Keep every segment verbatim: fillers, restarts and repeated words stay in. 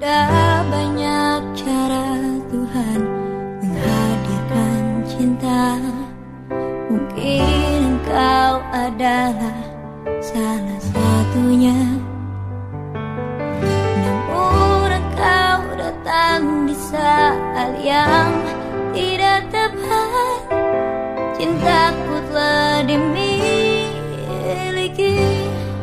Ada banyak cara Tuhan menghadirkan cinta. Mungkin engkau adalah salah satunya. Namun engkau datang di saat yang tidak tepat. Cintaku telah dimiliki.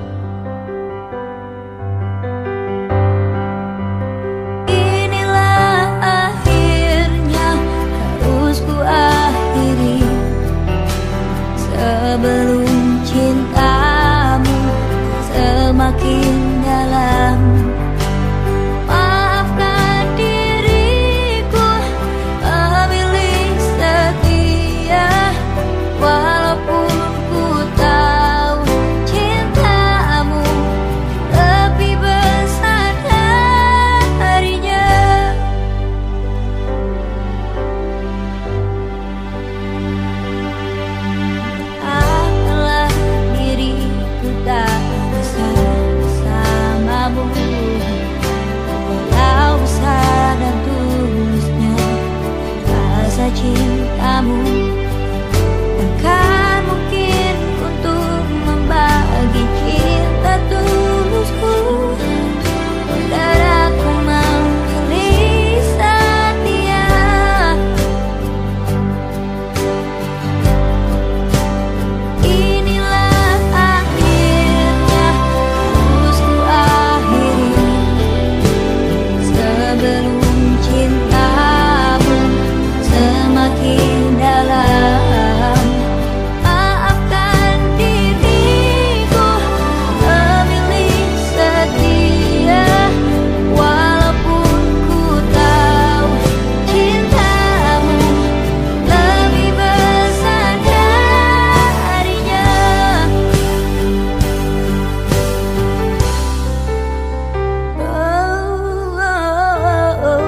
Sebelum cintamu semakin dalam, maafkan diriku memilih setia. Walaupun ku tahu cintamu lebih besar darinya. Cintamu takkan mungkin untuk membagi cinta tulusku, dan aku memilih setia. Inilah akhirnya harus ku akhiri. Sebelum cintamu semakin dalam, maafkan diriku memilih setia. Walaupun ku tahu cintamu lebih besar darinya. Oh, oh, oh, oh.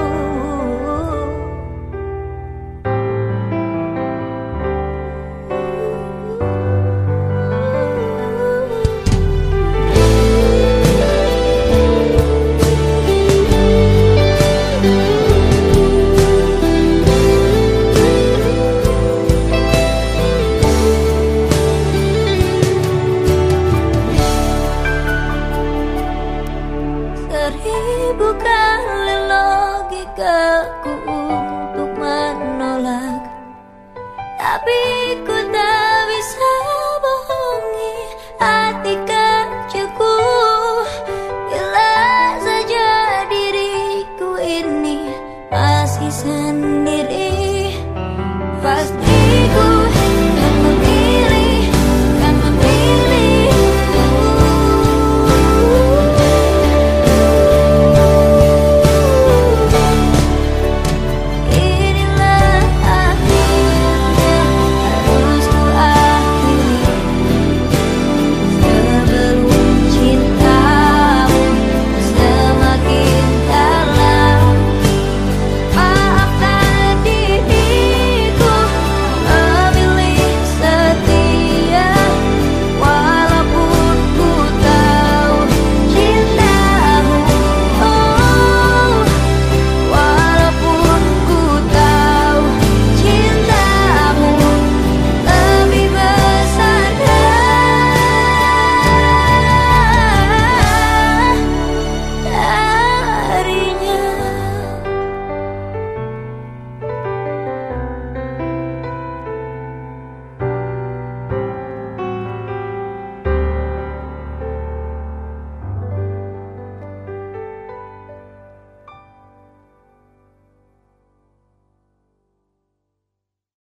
Seribu kali logikaku